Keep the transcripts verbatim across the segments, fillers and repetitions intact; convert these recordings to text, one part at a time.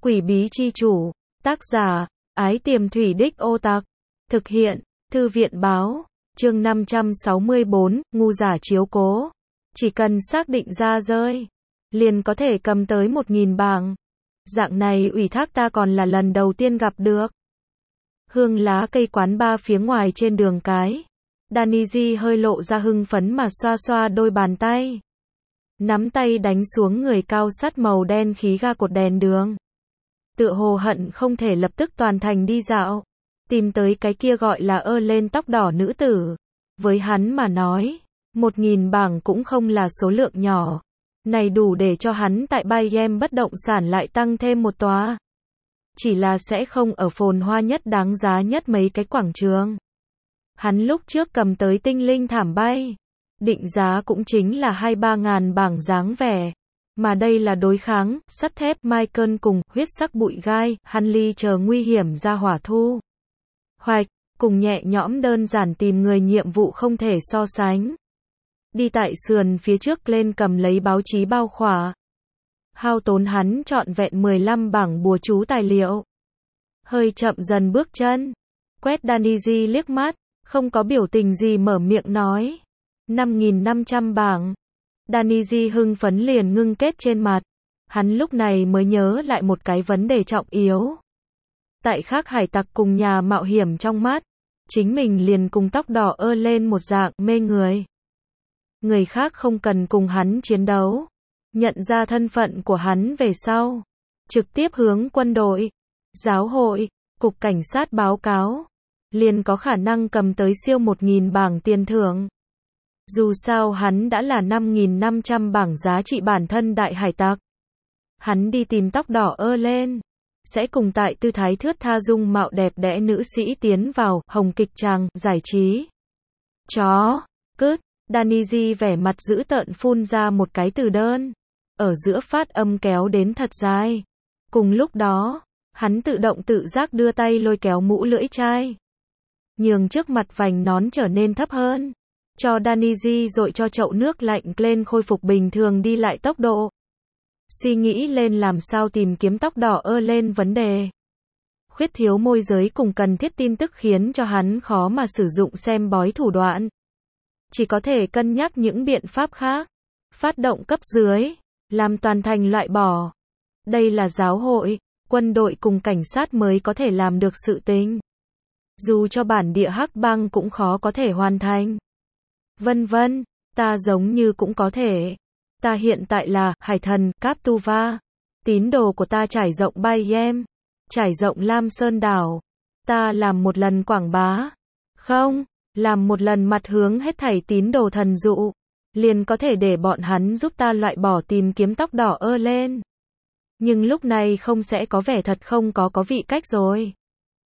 Quỷ bí chi chủ. Tác giả, Ái Tiềm Thủy Đích Ô Tặc. Thực hiện, Thư viện báo. Chương năm trăm sáu mươi bốn, ngu giả chiếu cố. Chỉ cần xác định ra rơi, liền có thể cầm tới một nghìn bảng. Dạng này ủy thác ta còn là lần đầu tiên gặp được. Hương lá cây quán ba phía ngoài trên đường cái. Daniji hơi lộ ra hưng phấn mà xoa xoa đôi bàn tay. Nắm tay đánh xuống người cao sắt màu đen khí ga cột đèn đường. Tựa hồ hận không thể lập tức toàn thành đi dạo. Tìm tới cái kia gọi là ơ lên tóc đỏ nữ tử. Với hắn mà nói, một nghìn bảng cũng không là số lượng nhỏ. Này đủ để cho hắn tại Bayern bất động sản lại tăng thêm một tòa. Chỉ là sẽ không ở phồn hoa nhất đáng giá nhất mấy cái quảng trường. Hắn lúc trước cầm tới tinh linh thảm bay. Định giá cũng chính là hai ba ngàn bảng dáng vẻ. Mà đây là đối kháng, sắt thép Michael cùng huyết sắc bụi gai, Hanley chờ nguy hiểm ra hỏa thu. Hoạch, cùng nhẹ nhõm đơn giản tìm người nhiệm vụ không thể so sánh. Đi tại sườn phía trước lên cầm lấy báo chí bao khỏa. Hao tốn hắn trọn vẹn mười lăm bảng bùa chú tài liệu. Hơi chậm dần bước chân. Quét Daniji liếc mắt, không có biểu tình gì mở miệng nói. năm nghìn năm trăm bảng. Daniji hưng phấn liền ngưng kết trên mặt. Hắn lúc này mới nhớ lại một cái vấn đề trọng yếu. Tại khác hải tặc cùng nhà mạo hiểm trong mắt, chính mình liền cùng tóc đỏ ơ lên một dạng mê người. Người khác không cần cùng hắn chiến đấu. Nhận ra thân phận của hắn về sau. Trực tiếp hướng quân đội, giáo hội, cục cảnh sát báo cáo. Liền có khả năng cầm tới siêu một nghìn bảng tiền thưởng. Dù sao hắn đã là năm nghìn năm trăm bảng giá trị bản thân đại hải tặc. Hắn đi tìm tóc đỏ ơ lên. Sẽ cùng tại tư thái thướt tha dung mạo đẹp đẽ nữ sĩ tiến vào hồng kịch tràng giải trí. Chó, cứt. Daniji vẻ mặt dữ tợn phun ra một cái từ đơn. Ở giữa phát âm kéo đến thật dài. Cùng lúc đó, hắn tự động tự giác đưa tay lôi kéo mũ lưỡi chai. Nhường trước mặt vành nón trở nên thấp hơn. Cho Daniji dội cho chậu nước lạnh lên khôi phục bình thường đi lại tốc độ. Suy nghĩ lên làm sao tìm kiếm tóc đỏ ơ lên vấn đề. Khuyết thiếu môi giới cùng cần thiết tin tức khiến cho hắn khó mà sử dụng xem bói thủ đoạn. Chỉ có thể cân nhắc những biện pháp khác. Phát động cấp dưới. Làm toàn thành loại bỏ. Đây là giáo hội, quân đội cùng cảnh sát mới có thể làm được sự tình. Dù cho bản địa hắc bang cũng khó có thể hoàn thành. Vân vân, ta giống như cũng có thể. Ta hiện tại là hải thần Captuva. Tín đồ của ta trải rộng Bayern, trải rộng Lam Sơn đảo. Ta làm một lần quảng bá. Không, làm một lần mặt hướng hết thảy tín đồ thần dụ. Liền có thể để bọn hắn giúp ta loại bỏ tìm kiếm tóc đỏ ơ lên. Nhưng lúc này không sẽ có vẻ thật không có có vị cách rồi.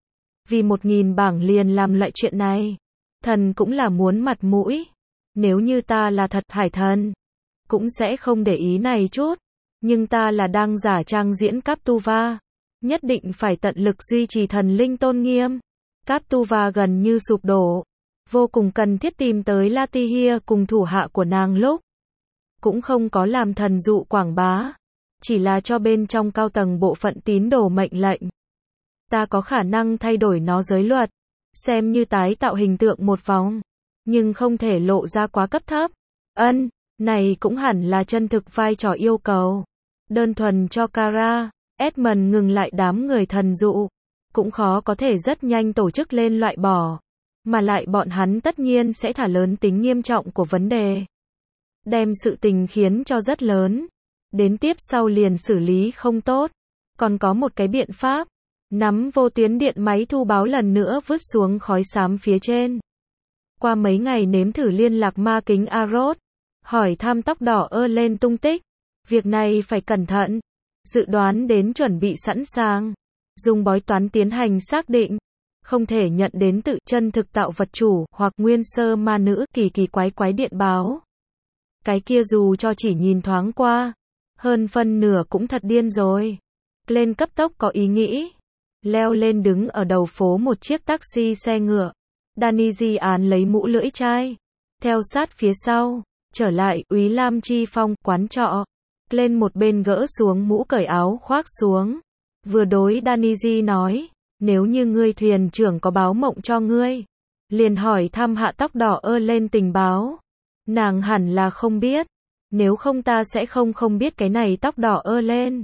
Vì một nghìn bảng liền làm loại chuyện này. Thần cũng là muốn mặt mũi. Nếu như ta là thật hải thần, cũng sẽ không để ý này chút. Nhưng ta là đang giả trang diễn Captuva. Nhất định phải tận lực duy trì thần linh tôn nghiêm. Captuva gần như sụp đổ. Vô cùng cần thiết tìm tới Latihia cùng thủ hạ của nàng lúc. Cũng không có làm thần dụ quảng bá. Chỉ là cho bên trong cao tầng bộ phận tín đồ mệnh lệnh. Ta có khả năng thay đổi nó giới luật. Xem như tái tạo hình tượng một vòng. Nhưng không thể lộ ra quá cấp thấp. Ân, này cũng hẳn là chân thực vai trò yêu cầu. Đơn thuần cho Kara, Edmund ngừng lại đám người thần dụ. Cũng khó có thể rất nhanh tổ chức lên loại bỏ. Mà lại bọn hắn tất nhiên sẽ thả lớn tính nghiêm trọng của vấn đề. Đem sự tình khiến cho rất lớn. Đến tiếp sau liền xử lý không tốt. Còn có một cái biện pháp. Nắm vô tuyến điện máy thu báo lần nữa vứt xuống khói xám phía trên. Qua mấy ngày nếm thử liên lạc ma kính Arrow. Hỏi thăm tóc đỏ ơ lên tung tích. Việc này phải cẩn thận. Dự đoán đến chuẩn bị sẵn sàng. Dùng bói toán tiến hành xác định. Không thể nhận đến tự chân thực tạo vật chủ hoặc nguyên sơ ma nữ kỳ kỳ quái quái điện báo. Cái kia dù cho chỉ nhìn thoáng qua. Hơn phân nửa cũng thật điên rồi. Lên cấp tốc có ý nghĩ. Leo lên đứng ở đầu phố một chiếc taxi xe ngựa. Daniji án lấy mũ lưỡi chai. Theo sát phía sau. Trở lại Úy Lam Chi Phong quán trọ. Lên một bên gỡ xuống mũ cởi áo khoác xuống. vừa đối Daniji nói, nếu như ngươi thuyền trưởng có báo mộng cho ngươi, liền hỏi thăm hạ tóc đỏ ơ lên tình báo. Nàng hẳn là không biết, nếu không ta sẽ không không biết cái này tóc đỏ ơ lên.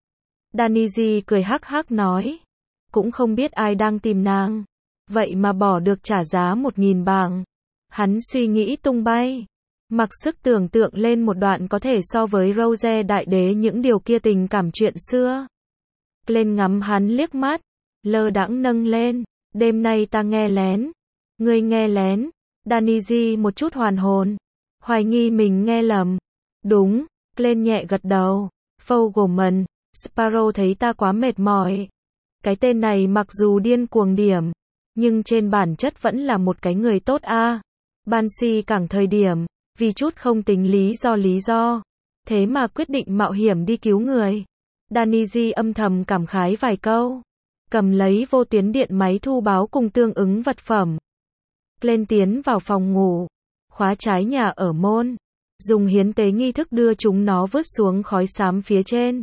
Daniji cười hắc hắc nói, cũng không biết ai đang tìm nàng, vậy mà bỏ được trả giá một nghìn bảng. Hắn suy nghĩ tung bay, mặc sức tưởng tượng lên một đoạn có thể so với Rose đại đế những điều kia tình cảm chuyện xưa. Lên ngắm hắn liếc mắt, lơ đãng nâng lên, đêm nay ta nghe lén. Ngươi nghe lén? Daniji một chút hoàn hồn, hoài nghi mình nghe lầm. Đúng, lên nhẹ gật đầu. Fogelman, Sparrow thấy ta quá mệt mỏi. Cái tên này mặc dù điên cuồng điểm, nhưng trên bản chất vẫn là một cái người tốt a. À. Banshee càng thời điểm, vì chút không tính lý do lý do, thế mà quyết định mạo hiểm đi cứu người. Daniji âm thầm cảm khái vài câu, cầm lấy vô tuyến điện máy thu báo cùng tương ứng vật phẩm. Lên tiến vào phòng ngủ, khóa trái nhà ở môn, dùng hiến tế nghi thức đưa chúng nó vứt xuống khói xám phía trên.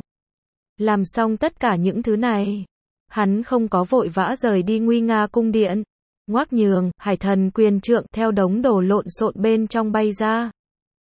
Làm xong tất cả những thứ này, hắn không có vội vã rời đi nguy nga cung điện. Ngoác nhường, hải thần quyền trượng theo đống đồ lộn xộn bên trong bay ra.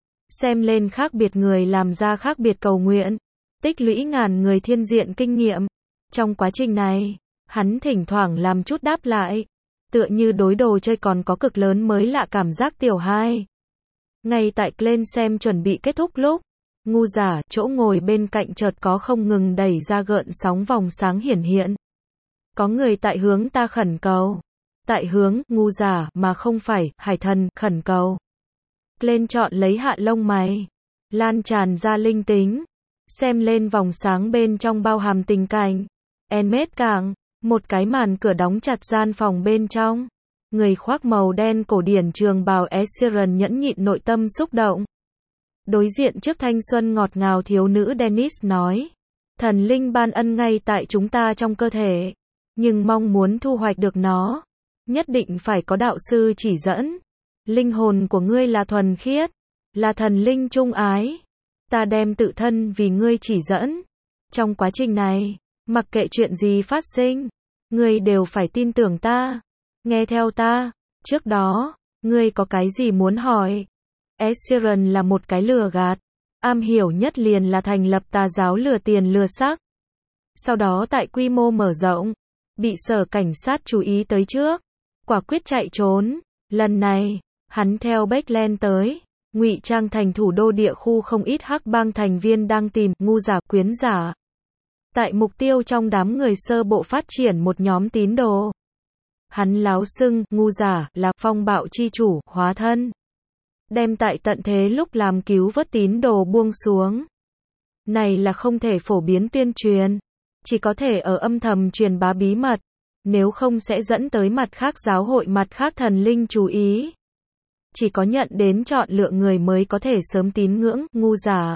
Xem lên khác biệt người làm ra khác biệt cầu nguyện, tích lũy ngàn người thiên diện kinh nghiệm. Trong quá trình này, hắn thỉnh thoảng làm chút đáp lại, tựa như đối đồ chơi còn có cực lớn mới lạ cảm giác tiểu hai. Ngay tại lên xem chuẩn bị kết thúc lúc, ngu giả, chỗ ngồi bên cạnh chợt có không ngừng đẩy ra gợn sóng vòng sáng hiển hiện. Có người tại hướng ta khẩn cầu. Tại hướng, ngu giả, mà không phải, hải thần, khẩn cầu. Lên chọn lấy hạ lông mày. Lan tràn ra linh tính. Xem lên vòng sáng bên trong bao hàm tình cảnh. Enmet càng, một cái màn cửa đóng chặt gian phòng bên trong. Người khoác màu đen cổ điển trường bào Esseron nhẫn nhịn nội tâm xúc động. Đối diện trước thanh xuân ngọt ngào thiếu nữ Dennis nói. Thần linh ban ân ngay tại chúng ta trong cơ thể. Nhưng mong muốn thu hoạch được nó, nhất định phải có đạo sư chỉ dẫn. Linh hồn của ngươi là thuần khiết, là thần linh trung ái. Ta đem tự thân vì ngươi chỉ dẫn. Trong quá trình này, mặc kệ chuyện gì phát sinh, ngươi đều phải tin tưởng ta, nghe theo ta. Trước đó, ngươi có cái gì muốn hỏi? Esseron là một cái lừa gạt, am hiểu nhất liền là thành lập tà giáo lừa tiền lừa xác. Sau đó tại quy mô mở rộng, bị sở cảnh sát chú ý tới trước, quả quyết chạy trốn. Lần này, hắn theo Backland tới, ngụy trang thành thủ đô địa khu không ít hắc bang thành viên đang tìm ngu giả quyến giả. Tại mục tiêu trong đám người sơ bộ phát triển một nhóm tín đồ. Hắn láo xưng ngu giả là phong bạo chi chủ hóa thân, đem tại tận thế lúc làm cứu vớt tín đồ buông xuống. Này là không thể phổ biến tuyên truyền, chỉ có thể ở âm thầm truyền bá bí mật, nếu không sẽ dẫn tới mặt khác giáo hội mặt khác thần linh chú ý. Chỉ có nhận đến chọn lựa người mới có thể sớm tín ngưỡng ngu giả.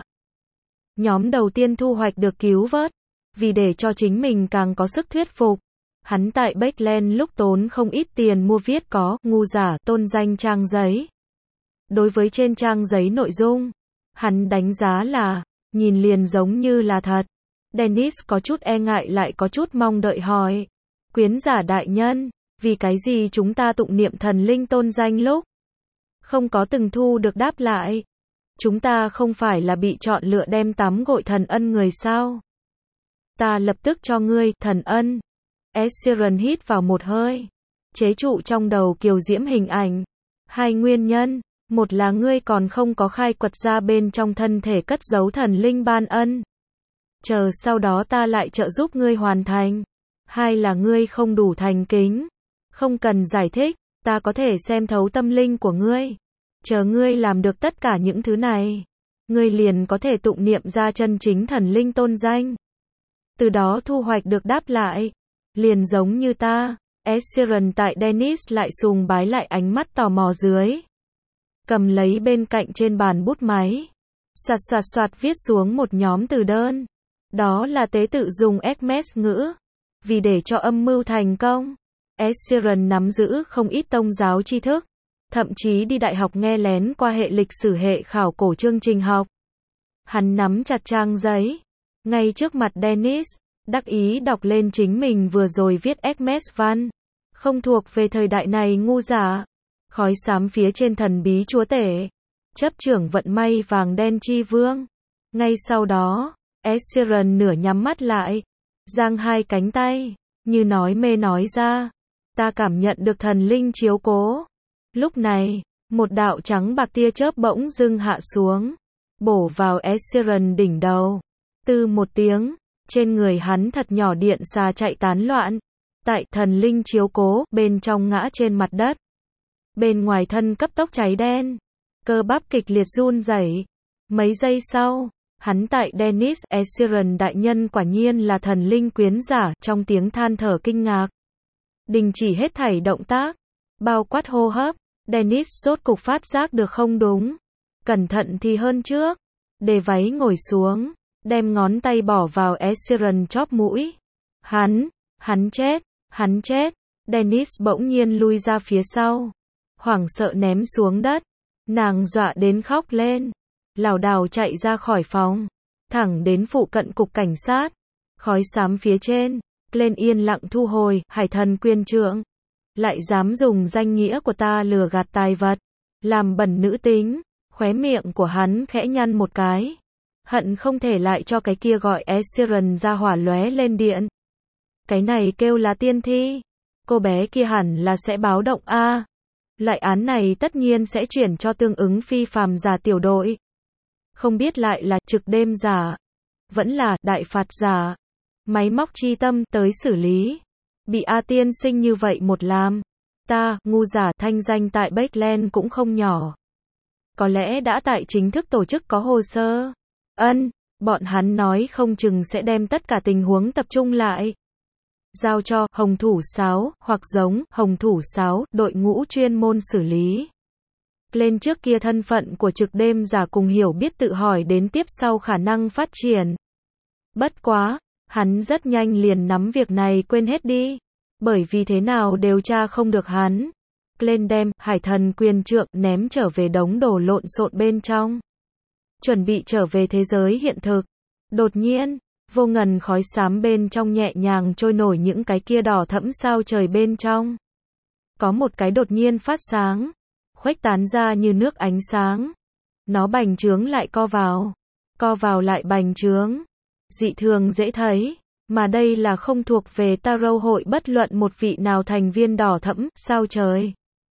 Nhóm đầu tiên thu hoạch được cứu vớt, vì để cho chính mình càng có sức thuyết phục, hắn tại Backland lúc tốn không ít tiền mua viết có ngu giả tôn danh trang giấy. Đối với trên trang giấy nội dung, hắn đánh giá là nhìn liền giống như là thật. Dennis có chút e ngại lại có chút mong đợi hỏi. Quyến giả đại nhân, vì cái gì chúng ta tụng niệm thần linh tôn danh lúc không có từng thu được đáp lại? Chúng ta không phải là bị chọn lựa đem tắm gội thần ân người sao? Ta lập tức cho ngươi, thần ân. Esseron hít vào một hơi, chế trụ trong đầu kiều diễm hình ảnh. Hai nguyên nhân, một là ngươi còn không có khai quật ra bên trong thân thể cất giấu thần linh ban ân. Chờ sau đó ta lại trợ giúp ngươi hoàn thành. Hai là ngươi không đủ thành kính. Không cần giải thích, ta có thể xem thấu tâm linh của ngươi. Chờ ngươi làm được tất cả những thứ này, ngươi liền có thể tụng niệm ra chân chính thần linh tôn danh. Từ đó thu hoạch được đáp lại. Liền giống như ta. Esseron tại Dennis lại sùng bái lại ánh mắt tò mò dưới. Cầm lấy bên cạnh trên bàn bút máy. Soạt soạt soạt viết xuống một nhóm từ đơn. Đó là tế tự dùng Hermes ngữ. Vì để cho âm mưu thành công, Esseron nắm giữ không ít tông giáo tri thức. Thậm chí đi đại học nghe lén qua hệ lịch sử hệ khảo cổ chương trình học. Hắn nắm chặt trang giấy. Ngay trước mặt Dennis, đắc ý đọc lên chính mình vừa rồi viết Hermes văn. Không thuộc về thời đại này ngu giả. Khói xám phía trên thần bí chúa tể. Chấp trưởng vận may vàng đen chi vương. Ngay sau đó, Ed Sheeran nửa nhắm mắt lại. Giang hai cánh tay. Như nói mê nói ra. Ta cảm nhận được thần linh chiếu cố. Lúc này, một đạo trắng bạc tia chớp bỗng dưng hạ xuống. Bổ vào Ed Sheeran đỉnh đầu. Từ một tiếng, trên người hắn thật nhỏ điện xà chạy tán loạn. Tại thần linh chiếu cố, bên trong ngã trên mặt đất. Bên ngoài thân cấp tốc cháy đen. Cơ bắp kịch liệt run rẩy. Mấy giây sau, hắn tại Dennis Ed Sheeran đại nhân quả nhiên là thần linh quyến giả, trong tiếng than thở kinh ngạc. Đình chỉ hết thảy động tác, bao quát hô hấp, Dennis rốt cục phát giác được không đúng. Cẩn thận thì hơn trước. Để váy ngồi xuống, đem ngón tay bỏ vào Ed Sheeran chóp mũi. Hắn, hắn chết, hắn chết. Dennis bỗng nhiên lui ra phía sau. Hoảng sợ ném xuống đất. Nàng dọa đến khóc lên. Lảo đảo chạy ra khỏi phòng. Thẳng đến phụ cận cục cảnh sát. Khói xám phía trên. Lên yên lặng thu hồi, hải thần quyền trượng. Lại dám dùng danh nghĩa của ta lừa gạt tài vật. Làm bẩn nữ tính. Khóe miệng của hắn khẽ nhăn một cái. Hận không thể lại cho cái kia gọi Ed Sheeran ra hỏa lóe lên điện. Cái này kêu là tiên thi. Cô bé kia hẳn là sẽ báo động a. Loại án này tất nhiên sẽ chuyển cho tương ứng phi phàm giả tiểu đội. Không biết lại là trực đêm giả. Vẫn là đại phạt giả. Máy móc chi tâm tới xử lý. Bị A tiên sinh như vậy một làm. Ta, ngu giả thanh danh tại Bakeland cũng không nhỏ. Có lẽ đã tại chính thức tổ chức có hồ sơ. Ân, bọn hắn nói không chừng sẽ đem tất cả tình huống tập trung lại. Giao cho Hồng Thủ Sáo, hoặc giống Hồng Thủ Sáo, đội ngũ chuyên môn xử lý. Lên trước kia thân phận của trực đêm giả cùng hiểu biết tự hỏi đến tiếp sau khả năng phát triển. Bất quá, hắn rất nhanh liền nắm việc này quên hết đi. Bởi vì thế nào đều tra không được hắn. Lên đem hải thần quyền trượng ném trở về đống đồ lộn xộn bên trong. Chuẩn bị trở về thế giới hiện thực. Đột nhiên, vô ngần khói xám bên trong nhẹ nhàng trôi nổi những cái kia đỏ thẫm sao trời bên trong. Có một cái đột nhiên phát sáng, khuếch tán ra như nước ánh sáng. Nó bành trướng lại co vào, co vào lại bành trướng. Dị thường dễ thấy, mà đây là không thuộc về Tarot hội bất luận một vị nào thành viên đỏ thẫm sao trời.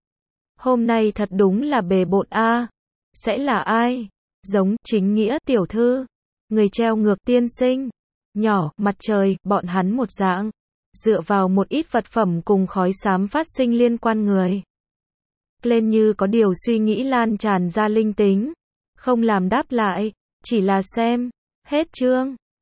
Hôm nay thật đúng là bề bộn a. Sẽ là ai? Giống chính nghĩa tiểu thư, người treo ngược tiên sinh, nhỏ, mặt trời, bọn hắn một dạng. Dựa vào một ít vật phẩm cùng khói xám phát sinh liên quan người. Lên như có điều suy nghĩ lan tràn ra linh tính. Không làm đáp lại, chỉ là xem. Hết chương.